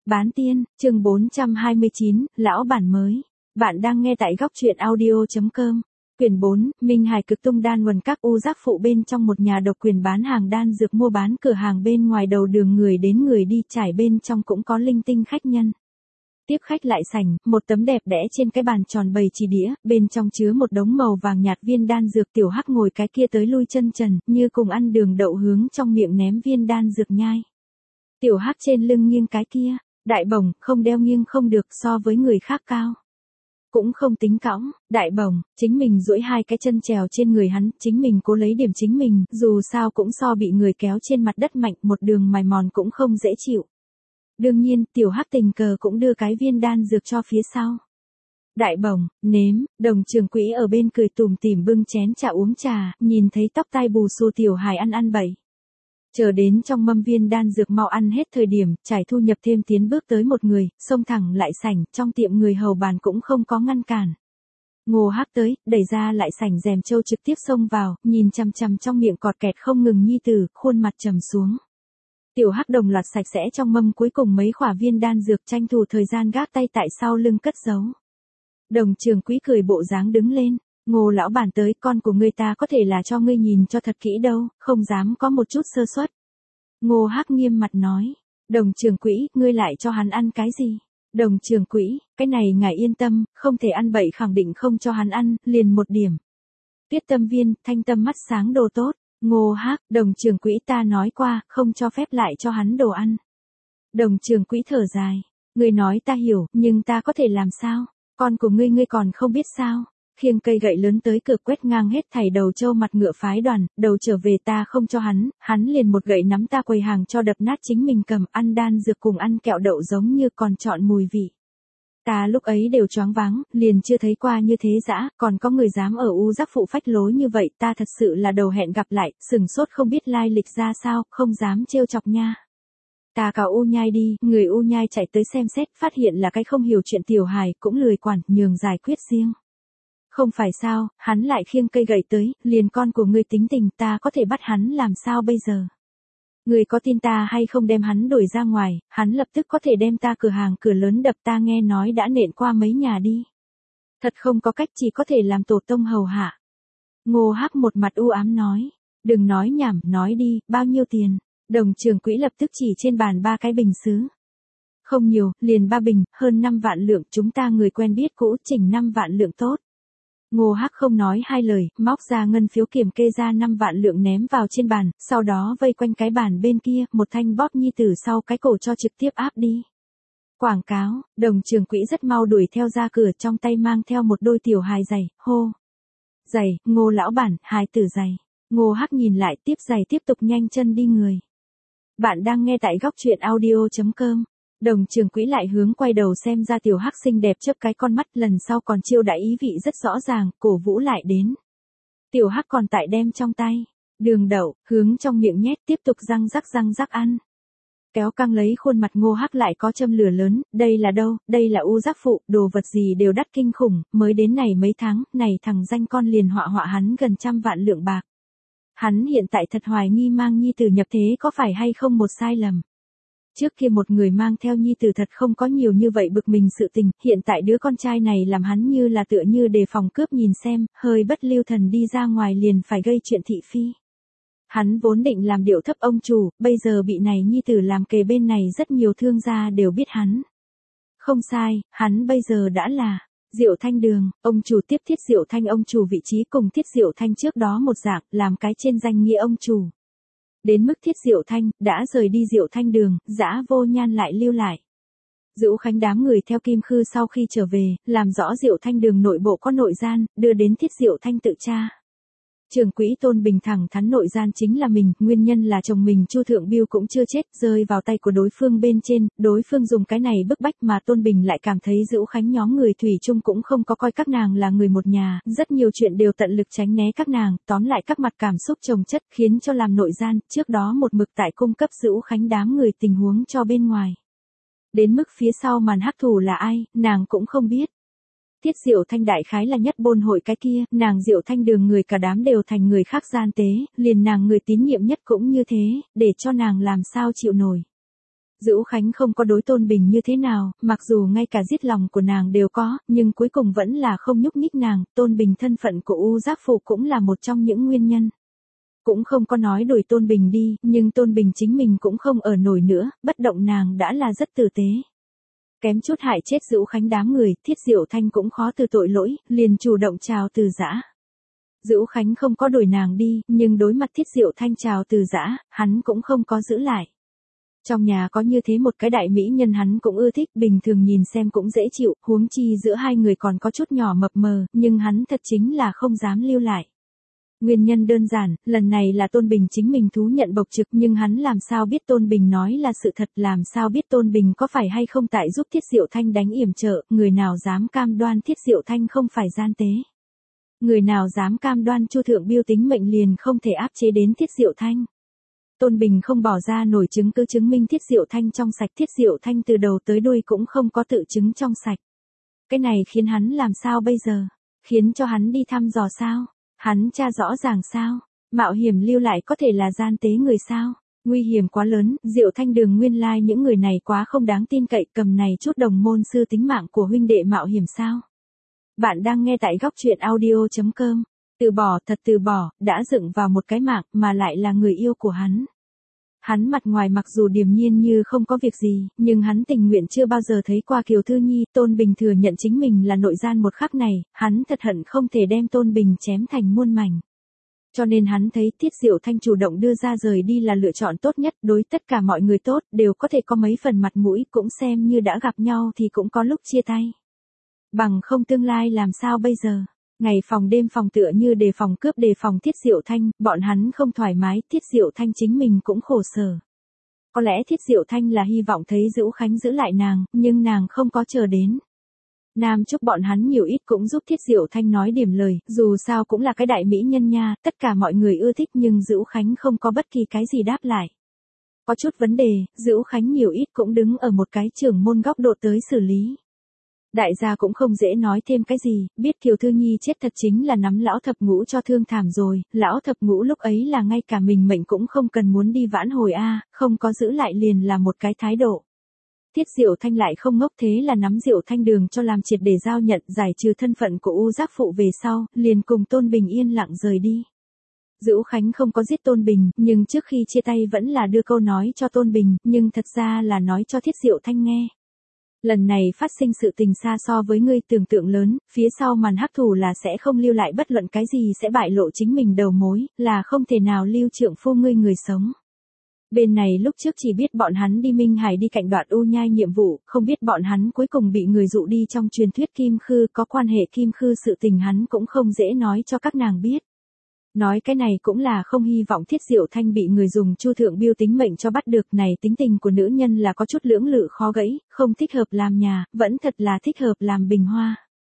Bán tiên, chương 429, lão bản mới. Bạn đang nghe tại góc truyện audio.com. Quyển 4, Minh Hải cực tung đan quần các u giác phụ bên trong một nhà độc quyền bán hàng đan dược mua bán cửa hàng bên ngoài đầu đường người đến người đi trải bên trong cũng có linh tinh khách nhân. Tiếp khách lại sảnh, một tấm đẹp đẽ trên cái bàn tròn bày chỉ đĩa, bên trong chứa một đống màu vàng nhạt viên đan dược. Tiểu Hắc ngồi cái kia tới lui chân trần, như cùng ăn đường đậu hướng trong miệng ném viên đan dược nhai. Tiểu Hắc trên lưng nghiêng cái kia, đại bổng, không đeo nghiêng không được, so với người khác cao. Cũng không tính cõng, đại bổng, chính mình duỗi hai cái chân trèo trên người hắn, chính mình cố lấy điểm chính mình, dù sao cũng so bị người kéo trên mặt đất mạnh, một đường mài mòn cũng không dễ chịu. Đương nhiên, Tiểu Hắc tình cờ cũng đưa cái viên đan dược cho phía sau. Đại bổng, nếm, Đồng Trường Quỹ ở bên cười tủm tỉm bưng chén trà uống trà, nhìn thấy tóc tai bù xù Tiểu Hải ăn bậy. Chờ đến trong mâm viên đan dược mau ăn hết thời điểm, Trải Thu nhập thêm tiến bước tới một người, xông thẳng lại sảnh, trong tiệm người hầu bàn cũng không có ngăn cản. Ngô Hắc tới, đẩy ra lại sảnh rèm trâu trực tiếp xông vào, nhìn chằm chằm trong miệng cọt kẹt không ngừng nhi tử, khuôn mặt trầm xuống. Tiểu Hắc đồng loạt sạch sẽ trong mâm cuối cùng mấy khỏa viên đan dược, tranh thủ thời gian gác tay tại sau lưng cất giấu. Đồng Trường Quỹ cười bộ dáng đứng lên. Ngô lão bản tới, con của ngươi ta có thể là cho ngươi nhìn cho thật kỹ đâu, không dám có một chút sơ suất. Ngô Hắc nghiêm mặt nói. Đồng Trường Quỹ, ngươi lại cho hắn ăn cái gì? Đồng Trường Quỹ, cái này ngài yên tâm, không thể ăn bậy, khẳng định không cho hắn ăn, liền một điểm. Tuyết Tâm Viên, thanh tâm mắt sáng đồ tốt. Ngô Hắc, Đồng Trường Quỹ ta nói qua, không cho phép lại cho hắn đồ ăn. Đồng Trường Quỹ thở dài. Ngươi nói ta hiểu, nhưng ta có thể làm sao? Con của ngươi còn không biết sao? Khiêng cây gậy lớn tới cửa quét ngang hết thảy đầu trâu mặt ngựa phái đoàn, đầu trở về ta không cho hắn liền một gậy nắm ta quầy hàng cho đập nát, chính mình cầm ăn đan dược cùng ăn kẹo đậu giống như còn chọn mùi vị. Ta lúc ấy đều choáng váng, liền chưa thấy qua như thế dã, còn có người dám ở u giác phụ phách lối như vậy, ta thật sự là đầu hẹn gặp lại, sừng sốt không biết lai lịch ra sao, không dám trêu chọc nha. Ta cào u nhai đi, người u nhai chạy tới xem xét, phát hiện là cái không hiểu chuyện tiểu hài, cũng lười quản, nhường giải quyết riêng. Không phải sao, hắn lại khiêng cây gậy tới, liền con của ngươi tính tình, ta có thể bắt hắn làm sao bây giờ? Ngươi có tin ta hay không đem hắn đuổi ra ngoài, hắn lập tức có thể đem ta cửa hàng cửa lớn đập, ta nghe nói đã nện qua mấy nhà đi. Thật không có cách, chỉ có thể làm tổ tông hầu hạ. Ngô Hắc một mặt u ám nói, đừng nói nhảm, nói đi, bao nhiêu tiền? Đồng Trường Quỹ lập tức chỉ trên bàn 3 cái bình sứ. Không nhiều, liền 3 bình, hơn 5 vạn lượng, chúng ta người quen biết cũ, chỉnh 5 vạn lượng tốt. Ngô Hắc không nói hai lời, móc ra ngân phiếu kiểm kê ra 5 vạn lượng ném vào trên bàn, sau đó vây quanh cái bàn bên kia, một thanh bóp nhi tử sau cái cổ cho trực tiếp áp đi. Quảng cáo, Đồng Trường Quỹ rất mau đuổi theo ra cửa, trong tay mang theo một đôi tiểu hài giày, hô. Giày, Ngô lão bản, hài tử giày. Ngô Hắc nhìn lại, tiếp giày tiếp tục nhanh chân đi người. Bạn đang nghe tại góc truyện audio.com. Đồng Trường Quỹ lại hướng quay đầu xem ra Tiểu Hắc xinh đẹp chớp cái con mắt, lần sau còn chiêu đãi ý vị rất rõ ràng, cổ vũ lại đến. Tiểu Hắc còn tại đem trong tay đường đậu, hướng trong miệng nhét, tiếp tục răng rắc ăn. Kéo căng lấy khuôn mặt Ngô Hắc lại có châm lửa lớn, đây là đâu, đây là u giác phụ, đồ vật gì đều đắt kinh khủng, mới đến này mấy tháng, này thằng danh con liền họa hắn gần 100 vạn lượng bạc. Hắn hiện tại thật hoài nghi mang nhi tử nhập thế có phải hay không một sai lầm. Trước kia một người mang theo nhi tử thật không có nhiều như vậy bực mình sự tình, hiện tại đứa con trai này làm hắn như là tựa như đề phòng cướp, nhìn xem, hơi bất lưu thần đi ra ngoài liền phải gây chuyện thị phi. Hắn vốn định làm điệu thấp ông chủ, bây giờ bị này nhi tử làm kề bên này, rất nhiều thương gia đều biết hắn. Không sai, hắn bây giờ đã là Diệu Thanh Đường, ông chủ tiếp Thiết Diệu Thanh ông chủ vị trí cùng Thiết Diệu Thanh trước đó một dạng, làm cái trên danh nghĩa ông chủ. Đến mức Thiết Diệu Thanh, đã rời đi Diệu Thanh Đường, Dã Vô Nhan lại lưu lại. Dữu Khánh đám người theo Kim Khư sau khi trở về, làm rõ Diệu Thanh Đường nội bộ có nội gian, đưa đến Thiết Diệu Thanh tự tra. Trường Quỹ Tôn Bình thẳng thắn nội gian chính là mình, nguyên nhân là chồng mình Chu Thượng Biêu cũng chưa chết, rơi vào tay của đối phương bên trên, đối phương dùng cái này bức bách mà Tôn Bình lại cảm thấy Dữu Khánh nhóm người thủy chung cũng không có coi các nàng là người một nhà, rất nhiều chuyện đều tận lực tránh né các nàng, tóm lại các mặt cảm xúc chồng chất khiến cho làm nội gian, trước đó một mực tại cung cấp Dữu Khánh đám người tình huống cho bên ngoài. Đến mức phía sau màn hắc thủ là ai, nàng cũng không biết. Thiết Diệu Thanh đại khái là nhất bôn hội cái kia, nàng Diệu Thanh Đường người cả đám đều thành người khác gian tế, liền nàng người tín nhiệm nhất cũng như thế, để cho nàng làm sao chịu nổi. Dữu Khánh không có đối Tôn Bình như thế nào, mặc dù ngay cả giết lòng của nàng đều có, nhưng cuối cùng vẫn là không nhúc nhích nàng, Tôn Bình thân phận của U Giác Phụ cũng là một trong những nguyên nhân. Cũng không có nói đuổi Tôn Bình đi, nhưng Tôn Bình chính mình cũng không ở nổi nữa, bất động nàng đã là rất tử tế. Kém chút hại chết Dữu Khánh đám người, Thiết Diệu Thanh cũng khó từ tội lỗi, liền chủ động chào từ giã. Dữu Khánh không có đuổi nàng đi, nhưng đối mặt Thiết Diệu Thanh chào từ giã, hắn cũng không có giữ lại. Trong nhà có như thế một cái đại mỹ nhân hắn cũng ưa thích, bình thường nhìn xem cũng dễ chịu, huống chi giữa hai người còn có chút nhỏ mập mờ, nhưng hắn thật chính là không dám lưu lại. Nguyên nhân đơn giản, lần này là Tôn Bình chính mình thú nhận bộc trực, nhưng hắn làm sao biết Tôn Bình nói là sự thật, làm sao biết Tôn Bình có phải hay không tại giúp Thiết Diệu Thanh đánh yểm trợ, người nào dám cam đoan Thiết Diệu Thanh không phải gian tế. Người nào dám cam đoan Chu Thượng Biêu tính mệnh liền không thể áp chế đến Thiết Diệu Thanh. Tôn Bình không bỏ ra nổi chứng cứ chứng minh Thiết Diệu Thanh trong sạch, Thiết Diệu Thanh từ đầu tới đuôi cũng không có tự chứng trong sạch. Cái này khiến hắn làm sao bây giờ? Khiến cho hắn đi thăm dò sao? Hắn tra rõ ràng sao? Mạo hiểm lưu lại có thể là gian tế người sao? Nguy hiểm quá lớn, Diệu Thanh Đường nguyên lai những người này quá không đáng tin cậy, cầm này chút đồng môn sư tính mạng của huynh đệ mạo hiểm sao? Bạn đang nghe tại góc truyện audio.com. Từ bỏ, thật từ bỏ, đã dựng vào một cái mạng mà lại là người yêu của hắn. Hắn mặt ngoài mặc dù điềm nhiên như không có việc gì, nhưng hắn tình nguyện chưa bao giờ thấy qua Kiều Thư Nhi. Tôn Bình thừa nhận chính mình là nội gian một khắc này, hắn thật hận không thể đem Tôn Bình chém thành muôn mảnh. Cho nên hắn thấy Thiết Diệu Thanh chủ động đưa ra rời đi là lựa chọn tốt nhất, đối tất cả mọi người tốt, đều có thể có mấy phần mặt mũi, cũng xem như đã gặp nhau thì cũng có lúc chia tay. Bằng không tương lai làm sao bây giờ? Ngày phòng đêm phòng tựa như đề phòng cướp đề phòng Thiết Diệu Thanh, bọn hắn không thoải mái, Thiết Diệu Thanh chính mình cũng khổ sở. Có lẽ Thiết Diệu Thanh là hy vọng thấy Dữu Khánh giữ lại nàng, nhưng nàng không có chờ đến. Nam Trúc bọn hắn nhiều ít cũng giúp Thiết Diệu Thanh nói điểm lời, dù sao cũng là cái đại mỹ nhân nha, tất cả mọi người ưa thích nhưng Dữu Khánh không có bất kỳ cái gì đáp lại. Có chút vấn đề, Dữu Khánh nhiều ít cũng đứng ở một cái trưởng môn góc độ tới xử lý. Đại gia cũng không dễ nói thêm cái gì, biết Kiều Thư Nhi chết thật chính là nắm lão thập ngũ cho thương thảm rồi, lão thập ngũ lúc ấy là ngay cả mình mệnh cũng không cần muốn đi vãn hồi a, không có giữ lại liền là một cái thái độ. Thiết Diệu Thanh lại không ngốc, thế là nắm Diệu Thanh Đường cho làm triệt để giao nhận, giải trừ thân phận của U Giác Phụ về sau, liền cùng Tôn Bình yên lặng rời đi. Dữu Khánh không có giết Tôn Bình, nhưng trước khi chia tay vẫn là đưa câu nói cho Tôn Bình, nhưng thật ra là nói cho Thiết Diệu Thanh nghe. Lần này phát sinh sự tình xa so với ngươi tưởng tượng lớn, phía sau màn hắc thủ là sẽ không lưu lại bất luận cái gì sẽ bại lộ chính mình đầu mối, là không thể nào lưu trượng phu ngươi người sống. Bên này lúc trước chỉ biết bọn hắn đi Minh Hải đi cạnh Đoạn U Nhai nhiệm vụ, không biết bọn hắn cuối cùng bị người dụ đi trong truyền thuyết Kim Khư, có quan hệ Kim Khư sự tình hắn cũng không dễ nói cho các nàng biết. Nói cái này cũng là không hy vọng Thiết Diệu Thanh bị người dùng Chu Thượng Biêu tính mệnh cho bắt được, này tính tình của nữ nhân là có chút lưỡng lự khó gãy, không thích hợp làm nhà, vẫn thật là thích hợp làm bình hoa.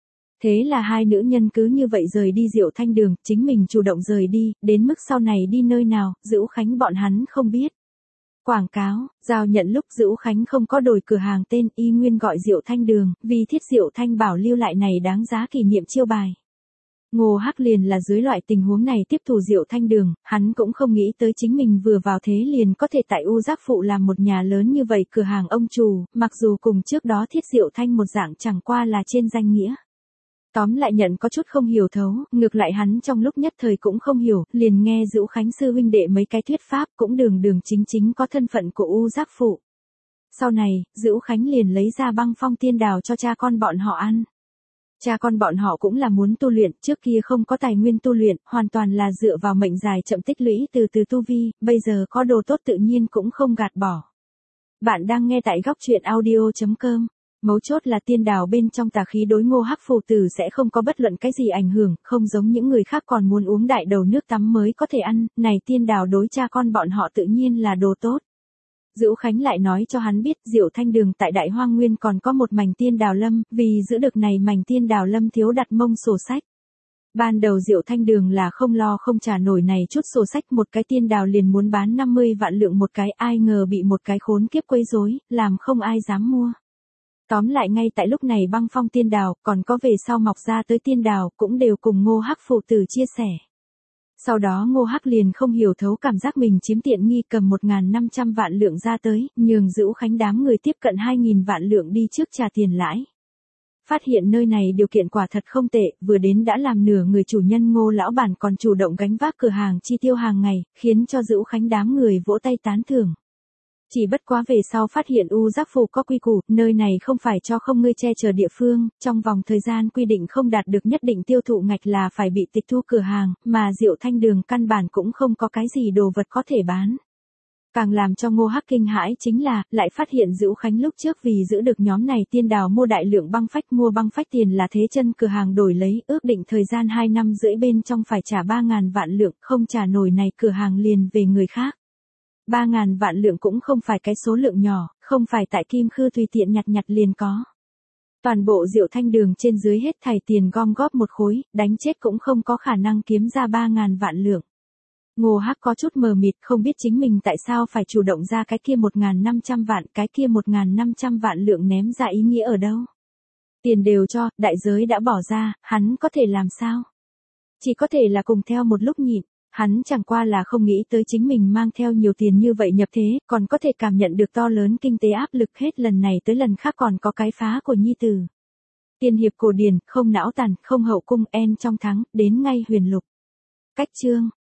Thế là hai nữ nhân cứ như vậy rời đi Diệu Thanh Đường, chính mình chủ động rời đi, đến mức sau này đi nơi nào, Dữu Khánh bọn hắn không biết. Quảng cáo, giao nhận lúc Dữu Khánh không có đổi cửa hàng tên, y nguyên gọi Diệu Thanh Đường, vì Thiết Diệu Thanh bảo lưu lại này đáng giá kỷ niệm chiêu bài. Ngô Hắc liền là dưới loại tình huống này tiếp thủ Diệu Thanh Đường, hắn cũng không nghĩ tới chính mình vừa vào thế liền có thể tại U Giác Phụ làm một nhà lớn như vậy cửa hàng ông chủ, mặc dù cùng trước đó Thiết Diệu Thanh một dạng chẳng qua là trên danh nghĩa. Tóm lại nhận có chút không hiểu thấu, ngược lại hắn trong lúc nhất thời cũng không hiểu, liền nghe Dữu Khánh sư huynh đệ mấy cái thuyết pháp cũng đường chính chính có thân phận của U Giác Phụ. Sau này, Dữu Khánh liền lấy ra băng phong tiên đào cho cha con bọn họ ăn. Cha con bọn họ cũng là muốn tu luyện, trước kia không có tài nguyên tu luyện, hoàn toàn là dựa vào mệnh dài chậm tích lũy từ từ tu vi, bây giờ có đồ tốt tự nhiên cũng không gạt bỏ. Bạn đang nghe tại góc truyện audio.com. Mấu chốt là tiên đào bên trong tà khí đối Ngô Hắc phù tử sẽ không có bất luận cái gì ảnh hưởng, không giống những người khác còn muốn uống đại đầu nước tắm mới có thể ăn, này tiên đào đối cha con bọn họ tự nhiên là đồ tốt. Dữu Khánh lại nói cho hắn biết Diệu Thanh Đường tại Đại Hoang Nguyên còn có một mảnh tiên đào lâm, vì giữ được này mảnh tiên đào lâm thiếu đặt mông sổ sách. Ban đầu Diệu Thanh Đường là không lo không trả nổi này chút sổ sách, một cái tiên đào liền muốn bán 50 vạn lượng một cái, ai ngờ bị một cái khốn kiếp quấy rối, làm không ai dám mua. Tóm lại ngay tại lúc này băng phong tiên đào, còn có về sau mọc ra tới tiên đào, cũng đều cùng Ngô Hắc phụ tử chia sẻ. Sau đó Ngô Hắc liền không hiểu thấu cảm giác mình chiếm tiện nghi, cầm 1.500 vạn lượng ra tới, nhường Dữu Khánh đám người tiếp cận 2.000 vạn lượng đi trước trả tiền lãi. Phát hiện nơi này điều kiện quả thật không tệ, vừa đến đã làm nửa người chủ nhân Ngô lão bản còn chủ động gánh vác cửa hàng chi tiêu hàng ngày, khiến cho Dữu Khánh đám người vỗ tay tán thưởng. Chỉ bất quá về sau phát hiện U Giác Phủ có quy củ, nơi này không phải cho không ngươi che chở địa phương, trong vòng thời gian quy định không đạt được nhất định tiêu thụ ngạch là phải bị tịch thu cửa hàng, mà Diệu Thanh Đường căn bản cũng không có cái gì đồ vật có thể bán. Càng làm cho Ngô Hắc kinh hãi chính là, lại phát hiện Dữu Khánh lúc trước vì giữ được nhóm này tiên đào mua đại lượng băng phách, mua băng phách tiền là thế chân cửa hàng đổi lấy, ước định thời gian 2 năm rưỡi bên trong phải trả 3.000 vạn lượng, không trả nổi này cửa hàng liền về người khác. 3.000 vạn lượng cũng không phải cái số lượng nhỏ, không phải tại Kim Khư tùy tiện nhặt liền có. Toàn bộ Diệu Thanh Đường trên dưới hết thảy tiền gom góp một khối, đánh chết cũng không có khả năng kiếm ra 3.000 vạn lượng. Ngô Hắc có chút mờ mịt, không biết chính mình tại sao phải chủ động ra cái kia 1.500 vạn, cái kia 1.500 vạn lượng ném ra ý nghĩa ở đâu. Tiền đều cho, đại giới đã bỏ ra, hắn có thể làm sao? Chỉ có thể là cùng theo một lúc nhịn. Hắn chẳng qua là không nghĩ tới chính mình mang theo nhiều tiền như vậy nhập thế, còn có thể cảm nhận được to lớn kinh tế áp lực, hết lần này tới lần khác còn có cái phá của nhi tử. Tiên hiệp cổ điển, không não tàn, không hậu cung, en trong thắng, đến ngay huyền lục. Cách chương.